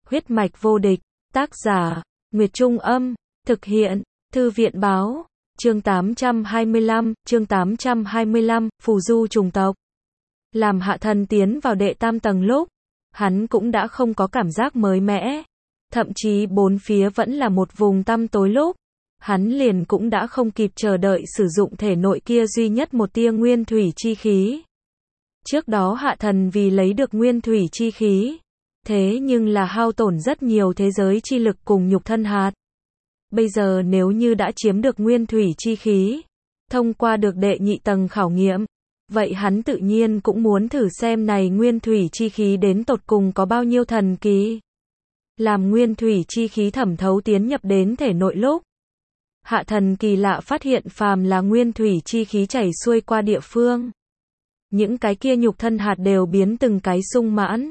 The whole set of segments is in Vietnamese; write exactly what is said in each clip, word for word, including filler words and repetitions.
Huyết mạch vô địch, tác giả, Nguyệt Trung Âm, thực hiện, Thư viện Báo, chương tám trăm hai mươi lăm, chương tám trăm hai mươi lăm, phù du trùng tộc. Làm Hạ Thần tiến vào đệ tam tầng lúc, hắn cũng đã không có cảm giác mới mẻ, thậm chí bốn phía vẫn là một vùng tăm tối lúc, hắn liền cũng đã không kịp chờ đợi sử dụng thể nội kia duy nhất một tia nguyên thủy chi khí. Trước đó Hạ Thần vì lấy được nguyên thủy chi khí, thế nhưng là hao tổn rất nhiều thế giới chi lực cùng nhục thân hạt. Bây giờ nếu như đã chiếm được nguyên thủy chi khí, thông qua được đệ nhị tầng khảo nghiệm, vậy hắn tự nhiên cũng muốn thử xem này nguyên thủy chi khí đến tột cùng có bao nhiêu thần kỳ. Làm nguyên thủy chi khí thẩm thấu tiến nhập đến thể nội lúc, Hạ Thần kỳ lạ phát hiện phàm là nguyên thủy chi khí chảy xuôi qua địa phương, những cái kia nhục thân hạt đều biến từng cái sung mãn,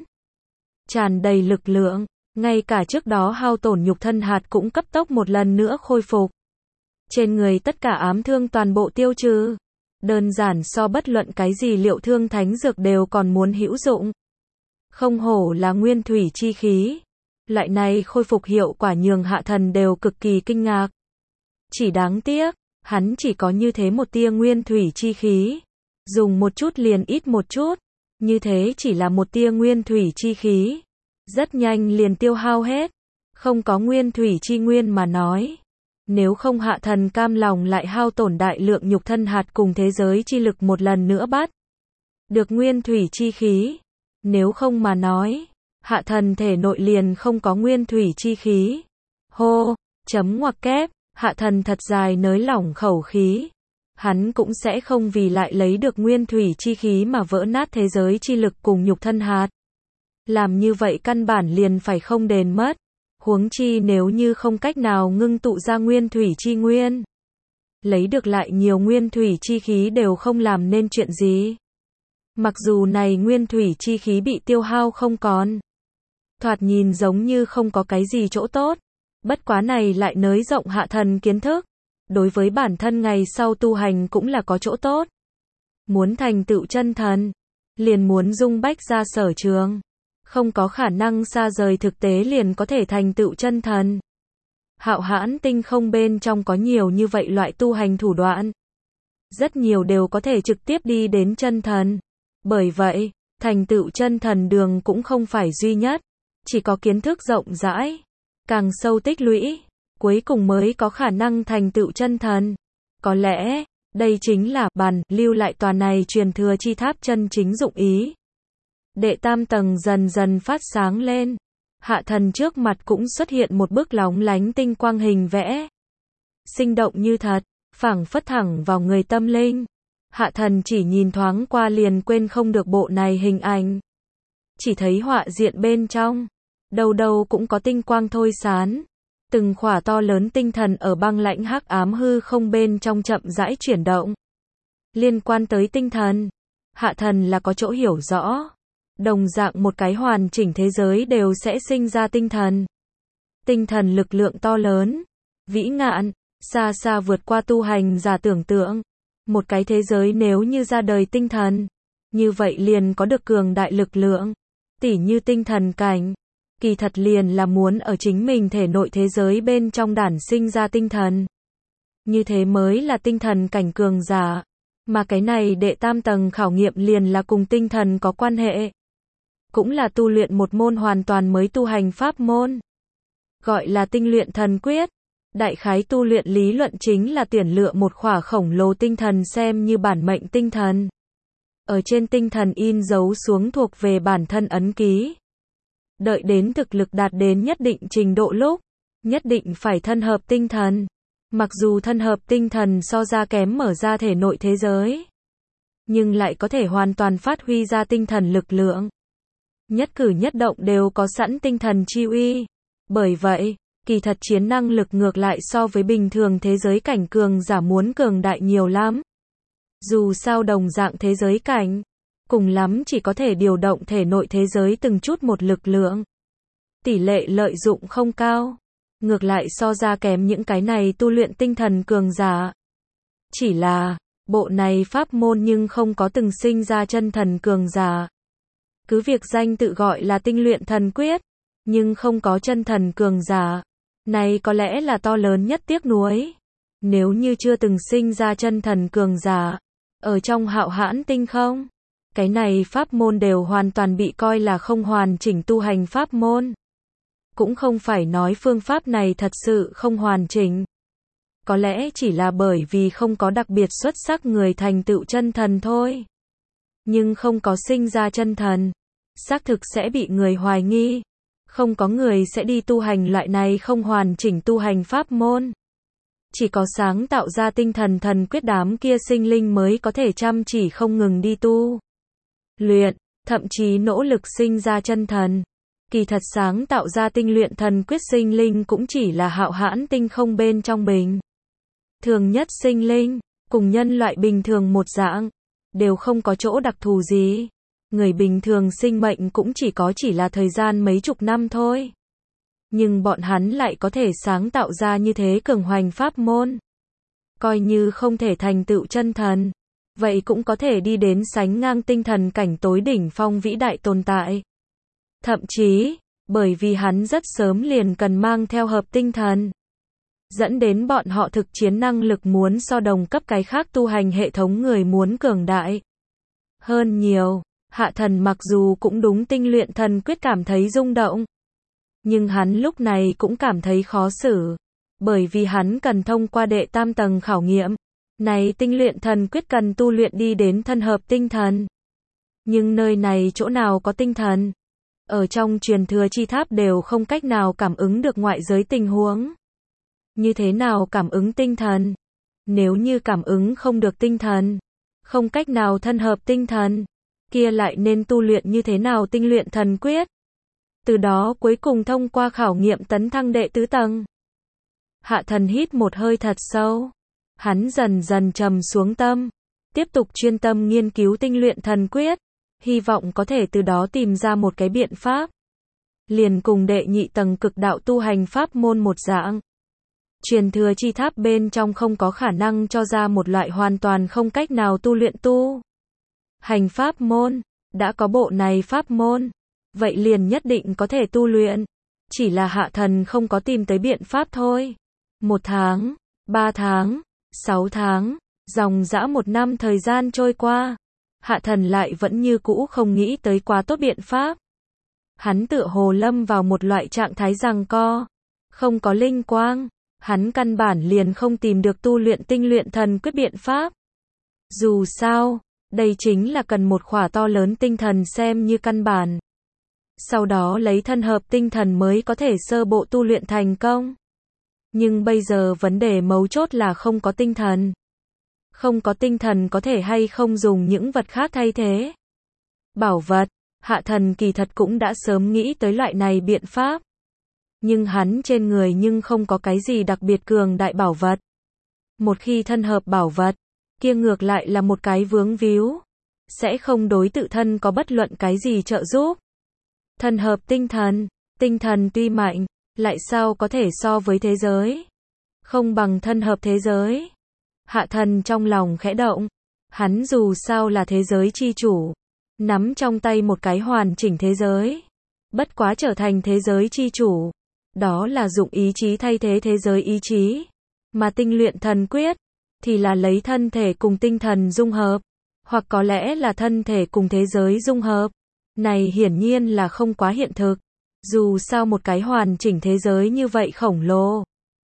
tràn đầy lực lượng, ngay cả trước đó hao tổn nhục thân hạt cũng cấp tốc một lần nữa khôi phục. Trên người tất cả ám thương toàn bộ tiêu trừ, đơn giản so bất luận cái gì liệu thương thánh dược đều còn muốn hữu dụng. Không hổ là nguyên thủy chi khí, loại này khôi phục hiệu quả nhường Hạ Thần đều cực kỳ kinh ngạc. Chỉ đáng tiếc, hắn chỉ có như thế một tia nguyên thủy chi khí, dùng một chút liền ít một chút, như thế chỉ là một tia nguyên thủy chi khí, rất nhanh liền tiêu hao hết, không có nguyên thủy chi nguyên mà nói. Nếu không Hạ Thần cam lòng lại hao tổn đại lượng nhục thân hạt cùng thế giới chi lực một lần nữa bắt được nguyên thủy chi khí. Nếu không mà nói, Hạ Thần thể nội liền không có nguyên thủy chi khí. Hô, chấm ngoặc kép, Hạ Thần thật dài nới lỏng khẩu khí. Hắn cũng sẽ không vì lại lấy được nguyên thủy chi khí mà vỡ nát thế giới chi lực cùng nhục thân hạt. Làm như vậy căn bản liền phải không đền mất. Huống chi nếu như không cách nào ngưng tụ ra nguyên thủy chi nguyên, lấy được lại nhiều nguyên thủy chi khí đều không làm nên chuyện gì. Mặc dù này nguyên thủy chi khí bị tiêu hao không còn, thoạt nhìn giống như không có cái gì chỗ tốt, bất quá này lại nới rộng Hạ Thần kiến thức, đối với bản thân ngày sau tu hành cũng là có chỗ tốt. Muốn thành tựu chân thần, liền muốn dung bách ra sở trường, không có khả năng xa rời thực tế liền có thể thành tựu chân thần. Hạo Hãn tinh không bên trong có nhiều như vậy loại tu hành thủ đoạn, rất nhiều đều có thể trực tiếp đi đến chân thần. Bởi vậy, thành tựu chân thần đường cũng không phải duy nhất, chỉ có kiến thức rộng rãi, càng sâu tích lũy, cuối cùng mới có khả năng thành tựu chân thần. Có lẽ, đây chính là bản lưu lại tòa này truyền thừa chi tháp chân chính dụng ý. Đệ tam tầng dần dần phát sáng lên, Hạ Thần trước mặt cũng xuất hiện một bức lóng lánh tinh quang hình vẽ, sinh động như thật, phảng phất thẳng vào người tâm linh. Hạ Thần chỉ nhìn thoáng qua liền quên không được bộ này hình ảnh, chỉ thấy họa diện bên trong, đâu đâu cũng có tinh quang thôi sán, từng khỏa to lớn tinh thần ở băng lãnh hắc ám hư không bên trong chậm rãi chuyển động. Liên quan tới tinh thần, Hạ Thần là có chỗ hiểu rõ. Đồng dạng một cái hoàn chỉnh thế giới đều sẽ sinh ra tinh thần. Tinh thần lực lượng to lớn, vĩ ngạn, xa xa vượt qua tu hành giả tưởng tượng. Một cái thế giới nếu như ra đời tinh thần, như vậy liền có được cường đại lực lượng. Tỉ như tinh thần cảnh, kỳ thật liền là muốn ở chính mình thể nội thế giới bên trong đản sinh ra tinh thần. Như thế mới là tinh thần cảnh cường giả. Mà cái này đệ tam tầng khảo nghiệm liền là cùng tinh thần có quan hệ. Cũng là tu luyện một môn hoàn toàn mới tu hành pháp môn, gọi là tinh luyện thần quyết. Đại khái tu luyện lý luận chính là tuyển lựa một khỏa khổng lồ tinh thần xem như bản mệnh tinh thần. Ở trên tinh thần in dấu xuống thuộc về bản thân ấn ký. Đợi đến thực lực đạt đến nhất định trình độ lúc, nhất định phải thân hợp tinh thần. Mặc dù thân hợp tinh thần so ra kém mở ra thể nội thế giới, nhưng lại có thể hoàn toàn phát huy ra tinh thần lực lượng. Nhất cử nhất động đều có sẵn tinh thần chi uy. Bởi vậy, kỳ thật chiến năng lực ngược lại so với bình thường thế giới cảnh cường giả muốn cường đại nhiều lắm. Dù sao đồng dạng thế giới cảnh, cùng lắm chỉ có thể điều động thể nội thế giới từng chút một lực lượng. Tỷ lệ lợi dụng không cao, ngược lại so ra kém những cái này tu luyện tinh thần cường giả. Chỉ là, bộ này pháp môn nhưng không có từng sinh ra chân thần cường giả. Cứ việc danh tự gọi là tinh luyện thần quyết, nhưng không có chân thần cường giả. Này có lẽ là to lớn nhất tiếc nuối. Nếu như chưa từng sinh ra chân thần cường giả, ở trong Hạo Hãn Tinh không, cái này pháp môn đều hoàn toàn bị coi là không hoàn chỉnh tu hành pháp môn. Cũng không phải nói phương pháp này thật sự không hoàn chỉnh. Có lẽ chỉ là bởi vì không có đặc biệt xuất sắc người thành tựu chân thần thôi. Nhưng không có sinh ra chân thần, xác thực sẽ bị người hoài nghi. Không có người sẽ đi tu hành loại này không hoàn chỉnh tu hành pháp môn. Chỉ có sáng tạo ra tinh thần thần quyết đám kia sinh linh mới có thể chăm chỉ không ngừng đi tu luyện, thậm chí nỗ lực sinh ra chân thần. Kỳ thật sáng tạo ra tinh luyện thần quyết sinh linh cũng chỉ là Hạo Hãn Tinh không bên trong bình thường nhất sinh linh, cùng nhân loại bình thường một dạng, đều không có chỗ đặc thù gì. Người bình thường sinh mệnh cũng chỉ có chỉ là thời gian mấy chục năm thôi. Nhưng bọn hắn lại có thể sáng tạo ra như thế cường hoành pháp môn. Coi như không thể thành tựu chân thần, vậy cũng có thể đi đến sánh ngang tinh thần cảnh tối đỉnh phong vĩ đại tồn tại. Thậm chí, bởi vì hắn rất sớm liền cần mang theo hợp tinh thần, dẫn đến bọn họ thực chiến năng lực muốn so đồng cấp cái khác tu hành hệ thống người muốn cường đại hơn nhiều. Hạ Thần mặc dù cũng đúng tinh luyện thần quyết cảm thấy rung động, nhưng hắn lúc này cũng cảm thấy khó xử, bởi vì hắn cần thông qua đệ tam tầng khảo nghiệm. Này tinh luyện thần quyết cần tu luyện đi đến thân hợp tinh thần. Nhưng nơi này chỗ nào có tinh thần? Ở trong truyền thừa chi tháp đều không cách nào cảm ứng được ngoại giới tình huống. Như thế nào cảm ứng tinh thần? Nếu như cảm ứng không được tinh thần, không cách nào thân hợp tinh thần, kia lại nên tu luyện như thế nào tinh luyện thần quyết? Từ đó cuối cùng thông qua khảo nghiệm tấn thăng đệ tứ tầng. Hạ Thần hít một hơi thật sâu. Hắn dần dần trầm xuống tâm, tiếp tục chuyên tâm nghiên cứu tinh luyện thần quyết, hy vọng có thể từ đó tìm ra một cái biện pháp. Liền cùng đệ nhị tầng cực đạo tu hành pháp môn một dạng. Truyền thừa chi tháp bên trong không có khả năng cho ra một loại hoàn toàn không cách nào tu luyện tu hành pháp môn, đã có bộ này pháp môn, vậy liền nhất định có thể tu luyện, chỉ là Hạ Thần không có tìm tới biện pháp thôi. Một tháng, ba tháng, sáu tháng, dòng dã một năm thời gian trôi qua, Hạ Thần lại vẫn như cũ không nghĩ tới quá tốt biện pháp. Hắn tựa hồ lâm vào một loại trạng thái giằng co, không có linh quang, hắn căn bản liền không tìm được tu luyện tinh luyện thần quyết biện pháp. Dù sao, đây chính là cần một khỏa to lớn tinh thần xem như căn bản. Sau đó lấy thân hợp tinh thần mới có thể sơ bộ tu luyện thành công. Nhưng bây giờ vấn đề mấu chốt là không có tinh thần. Không có tinh thần có thể hay không dùng những vật khác thay thế. Bảo vật, Hạ Thần kỳ thật cũng đã sớm nghĩ tới loại này biện pháp. Nhưng hắn trên người nhưng không có cái gì đặc biệt cường đại bảo vật. Một khi thân hợp bảo vật, kia ngược lại là một cái vướng víu. Sẽ không đối tự thân có bất luận cái gì trợ giúp. Thân hợp tinh thần, tinh thần tuy mạnh, lại sao có thể so với thế giới? Không bằng thân hợp thế giới. Hạ Thần trong lòng khẽ động. Hắn dù sao là thế giới chi chủ, nắm trong tay một cái hoàn chỉnh thế giới. Bất quá trở thành thế giới chi chủ, đó là dụng ý chí thay thế thế giới ý chí. Mà tinh luyện thần quyết, thì là lấy thân thể cùng tinh thần dung hợp. Hoặc có lẽ là thân thể cùng thế giới dung hợp. Này hiển nhiên là không quá hiện thực. Dù sao một cái hoàn chỉnh thế giới như vậy khổng lồ.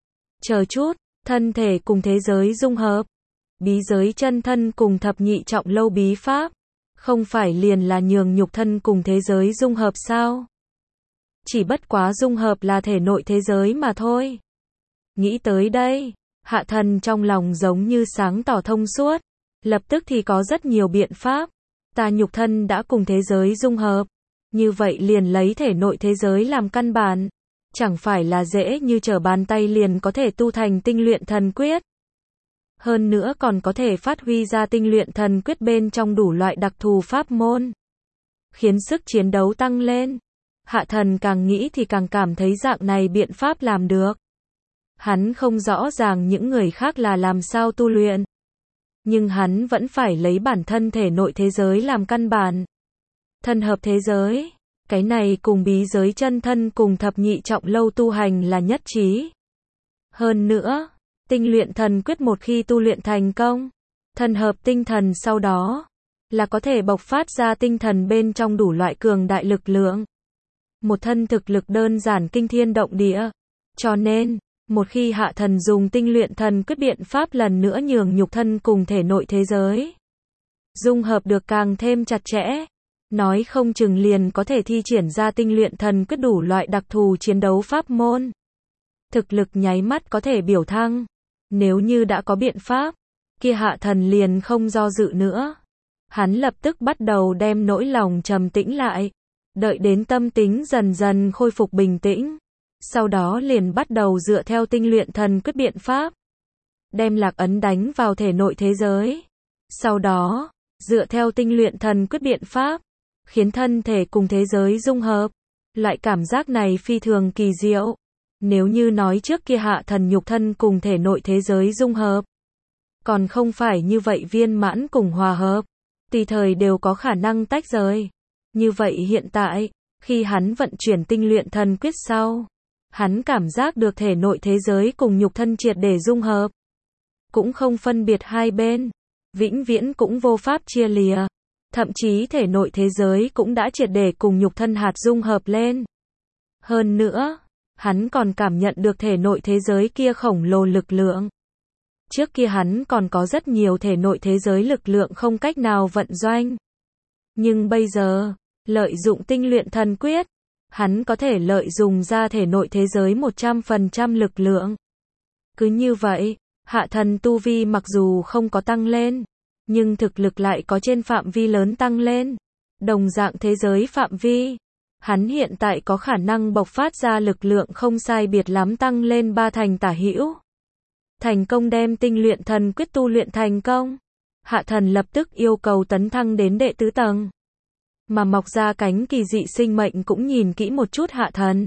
Chờ chút, thân thể cùng thế giới dung hợp. Bí giới chân thân cùng thập nhị trọng lâu bí pháp. Không phải liền là nhường nhục thân cùng thế giới dung hợp sao? Chỉ bất quá dung hợp là thể nội thế giới mà thôi. Nghĩ tới đây, Hạ Thần trong lòng giống như sáng tỏ thông suốt. Lập tức thì có rất nhiều biện pháp. Ta nhục thân đã cùng thế giới dung hợp. Như vậy liền lấy thể nội thế giới làm căn bản. Chẳng phải là dễ như trở bàn tay liền có thể tu thành tinh luyện thần quyết. Hơn nữa còn có thể phát huy ra tinh luyện thần quyết bên trong đủ loại đặc thù pháp môn. Khiến sức chiến đấu tăng lên. Hạ Thần càng nghĩ thì càng cảm thấy dạng này biện pháp làm được. Hắn không rõ ràng những người khác là làm sao tu luyện. Nhưng hắn vẫn phải lấy bản thân thể nội thế giới làm căn bản. Thân hợp thế giới, Cái này cùng bí giới chân thân cùng thập nhị trọng lâu tu hành là nhất trí. Hơn nữa, tinh luyện thần quyết một khi tu luyện thành công, thần hợp tinh thần sau đó, là có thể bộc phát ra tinh thần bên trong đủ loại cường đại lực lượng. Một thân thực lực đơn giản kinh thiên động địa. Cho nên, một khi hạ thần dùng tinh luyện thần quyết biện pháp lần nữa nhường nhục thân cùng thể nội thế giới dung hợp được càng thêm chặt chẽ, nói không chừng liền có thể thi triển ra tinh luyện thần quyết đủ loại đặc thù chiến đấu pháp môn. Thực lực nháy mắt có thể biểu thăng. Nếu như đã có biện pháp, kia hạ thần liền không do dự nữa. Hắn lập tức bắt đầu đem nỗi lòng trầm tĩnh lại, đợi đến tâm tính dần dần khôi phục bình tĩnh. Sau đó liền bắt đầu dựa theo tinh luyện thần quyết biện pháp, đem lạc ấn đánh vào thể nội thế giới. Sau đó, dựa theo tinh luyện thần quyết biện pháp, khiến thân thể cùng thế giới dung hợp. Loại cảm giác này phi thường kỳ diệu. Nếu như nói trước kia hạ thần nhục thân cùng thể nội thế giới dung hợp, còn không phải như vậy viên mãn cùng hòa hợp, tùy thời đều có khả năng tách rời. Như vậy hiện tại, khi hắn vận chuyển tinh luyện thần quyết sau, hắn cảm giác được thể nội thế giới cùng nhục thân triệt để dung hợp. Cũng không phân biệt hai bên, vĩnh viễn cũng vô pháp chia lìa. Thậm chí thể nội thế giới cũng đã triệt để cùng nhục thân hạt dung hợp lên. Hơn nữa, hắn còn cảm nhận được thể nội thế giới kia khổng lồ lực lượng. Trước kia hắn còn có rất nhiều thể nội thế giới lực lượng không cách nào vận doanh. Nhưng bây giờ, lợi dụng tinh luyện thần quyết, hắn có thể lợi dụng ra thể nội thế giới một trăm phần trăm lực lượng. Cứ như vậy, hạ thần tu vi mặc dù không có tăng lên, nhưng thực lực lại có trên phạm vi lớn tăng lên. Đồng dạng thế giới phạm vi, hắn hiện tại có khả năng bộc phát ra lực lượng không sai biệt lắm tăng lên ba thành tả hữu. Thành công đem tinh luyện thần quyết tu luyện thành công. Hạ thần lập tức yêu cầu tấn thăng đến đệ tứ tầng. Mà mọc ra cánh kỳ dị sinh mệnh cũng nhìn kỹ một chút hạ thần.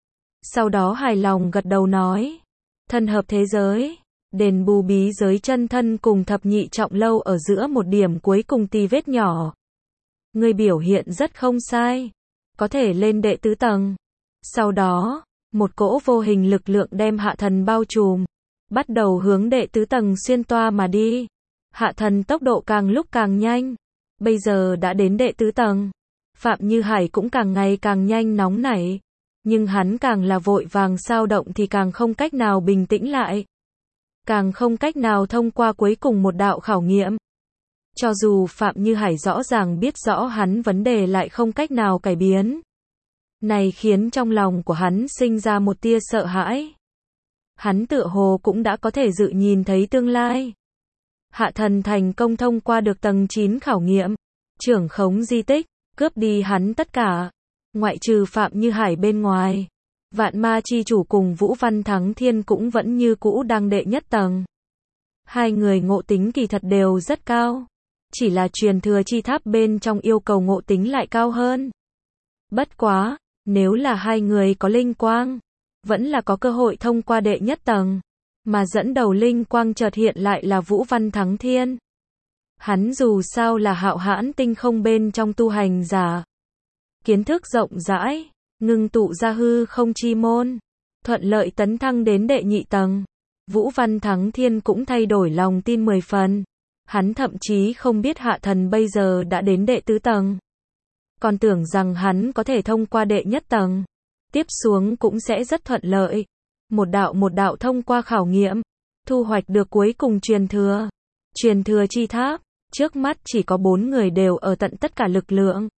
Sau đó hài lòng gật đầu nói. Thần hợp thế giới, đền bù bí giới chân thân cùng thập nhị trọng lâu ở giữa một điểm cuối cùng tì vết nhỏ. Người biểu hiện rất không sai. Có thể lên đệ tứ tầng. Sau đó, một cỗ vô hình lực lượng đem hạ thần bao trùm, bắt đầu hướng đệ tứ tầng xuyên toa mà đi. Hạ thần tốc độ càng lúc càng nhanh. Bây giờ đã đến đệ tứ tầng. Phạm Như Hải cũng càng ngày càng nhanh nóng nảy. Nhưng hắn càng là vội vàng sao động thì càng không cách nào bình tĩnh lại. Càng không cách nào thông qua cuối cùng một đạo khảo nghiệm. Cho dù Phạm Như Hải rõ ràng biết rõ hắn vấn đề lại không cách nào cải biến. Này khiến trong lòng của hắn sinh ra một tia sợ hãi. Hắn tựa hồ cũng đã có thể dự nhìn thấy tương lai. Hạ thần thành công thông qua được tầng chín khảo nghiệm, trưởng khống di tích, cướp đi hắn tất cả, ngoại trừ Phạm Như Hải bên ngoài. Vạn Ma chi chủ cùng Vũ Văn Thắng Thiên cũng vẫn như cũ đang đệ nhất tầng. Hai người ngộ tính kỳ thật đều rất cao, chỉ là truyền thừa chi tháp bên trong yêu cầu ngộ tính lại cao hơn. Bất quá, nếu là hai người có linh quang, vẫn là có cơ hội thông qua đệ nhất tầng. Mà dẫn đầu linh quang chợt hiện lại là Vũ Văn Thắng Thiên. Hắn dù sao là hạo hãn tinh không bên trong tu hành giả. Kiến thức rộng rãi, ngưng tụ ra hư không chi môn, thuận lợi tấn thăng đến đệ nhị tầng. Vũ Văn Thắng Thiên cũng thay đổi lòng tin mười phần. Hắn thậm chí không biết hạ thần bây giờ đã đến đệ tứ tầng. Còn tưởng rằng hắn có thể thông qua đệ nhất tầng. Tiếp xuống cũng sẽ rất thuận lợi. Một đạo một đạo thông qua khảo nghiệm, thu hoạch được cuối cùng truyền thừa. Truyền thừa chi tháp, trước mắt chỉ có bốn người đều ở tận tất cả lực lượng.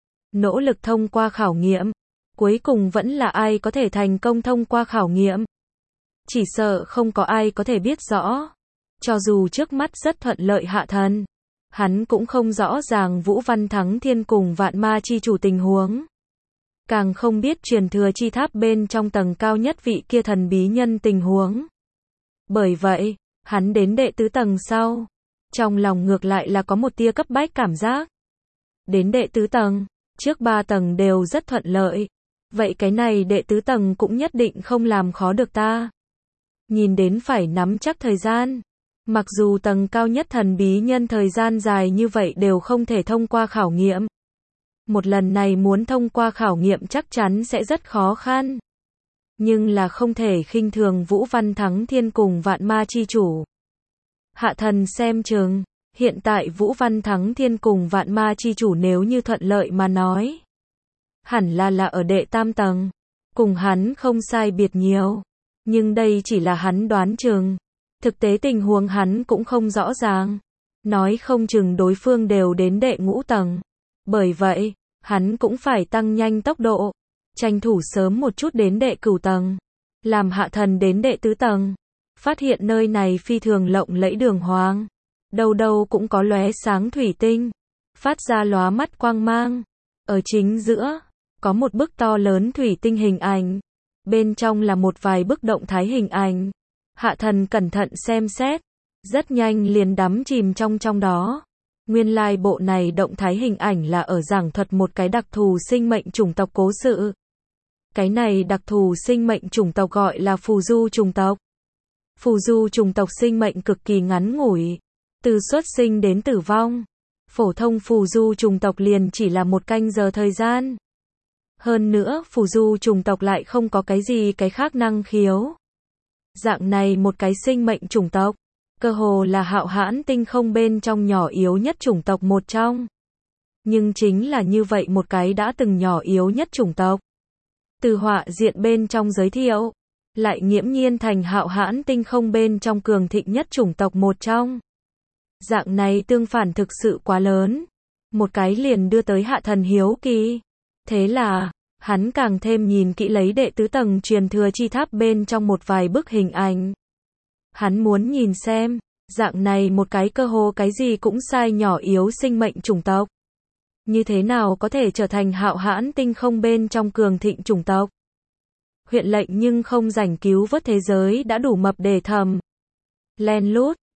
Nỗ lực thông qua khảo nghiệm, cuối cùng vẫn là ai có thể thành công thông qua khảo nghiệm. Chỉ sợ không có ai có thể biết rõ. Cho dù trước mắt rất thuận lợi hạ thần, hắn cũng không rõ ràng Vũ Văn Thắng Thiên cùng Vạn Ma chi chủ tình huống. Càng không biết truyền thừa chi tháp bên trong tầng cao nhất vị kia thần bí nhân tình huống. Bởi vậy, hắn đến đệ tứ tầng sau, trong lòng ngược lại là có một tia cấp bách cảm giác. Đến đệ tứ tầng, trước ba tầng đều rất thuận lợi. Vậy cái này đệ tứ tầng cũng nhất định không làm khó được ta. Nhìn đến phải nắm chắc thời gian. Mặc dù tầng cao nhất thần bí nhân thời gian dài như vậy đều không thể thông qua khảo nghiệm. một lần này muốn thông qua khảo nghiệm chắc chắn sẽ rất khó khăn. Nhưng là không thể khinh thường Vũ Văn Thắng Thiên cùng Vạn Ma Chi Chủ. Hạ thần xem chừng, hiện tại Vũ Văn Thắng Thiên cùng Vạn Ma Chi Chủ nếu như thuận lợi mà nói, hẳn là là ở đệ tam tầng, cùng hắn không sai biệt nhiều. Nhưng đây chỉ là hắn đoán chừng, thực tế tình huống hắn cũng không rõ ràng. Nói không chừng đối phương đều đến đệ ngũ tầng. Bởi vậy, hắn cũng phải tăng nhanh tốc độ, tranh thủ sớm một chút đến đệ cửu tầng, làm hạ thần đến đệ tứ tầng. Phát hiện nơi này phi thường lộng lẫy đường hoàng, đâu đâu cũng có lóe sáng thủy tinh, phát ra lóa mắt quang mang. Ở chính giữa, có một bức to lớn thủy tinh hình ảnh, bên trong là một vài bức động thái hình ảnh. Hạ thần cẩn thận xem xét, rất nhanh liền đắm chìm trong trong đó. Nguyên lai bộ này động thái hình ảnh là ở giảng thuật một cái đặc thù sinh mệnh chủng tộc cố sự. Cái này đặc thù sinh mệnh chủng tộc gọi là phù du chủng tộc. Phù du chủng tộc sinh mệnh cực kỳ ngắn ngủi, từ xuất sinh đến tử vong. Phổ thông phù du chủng tộc liền chỉ là một canh giờ thời gian. Hơn nữa, phù du chủng tộc lại không có cái gì cái khác năng khiếu. Dạng này một cái sinh mệnh chủng tộc, cơ hồ là hạo hãn tinh không bên trong nhỏ yếu nhất chủng tộc một trong. Nhưng chính là như vậy một cái đã từng nhỏ yếu nhất chủng tộc, từ họa diện bên trong giới thiệu, lại nghiễm nhiên thành hạo hãn tinh không bên trong cường thịnh nhất chủng tộc một trong. Dạng này tương phản thực sự quá lớn, một cái liền đưa tới hạ thần hiếu kỳ. Thế là, hắn càng thêm nhìn kỹ lấy đệ tứ tầng truyền thừa chi tháp bên trong một vài bức hình ảnh. Hắn muốn nhìn xem, dạng này một cái cơ hồ cái gì cũng sai nhỏ yếu sinh mệnh chủng tộc, như thế nào có thể trở thành hạo hãn tinh không bên trong cường thịnh chủng tộc. Huyện lệnh nhưng không rảnh cứu vớt thế giới đã đủ mập để thầm. Len lút,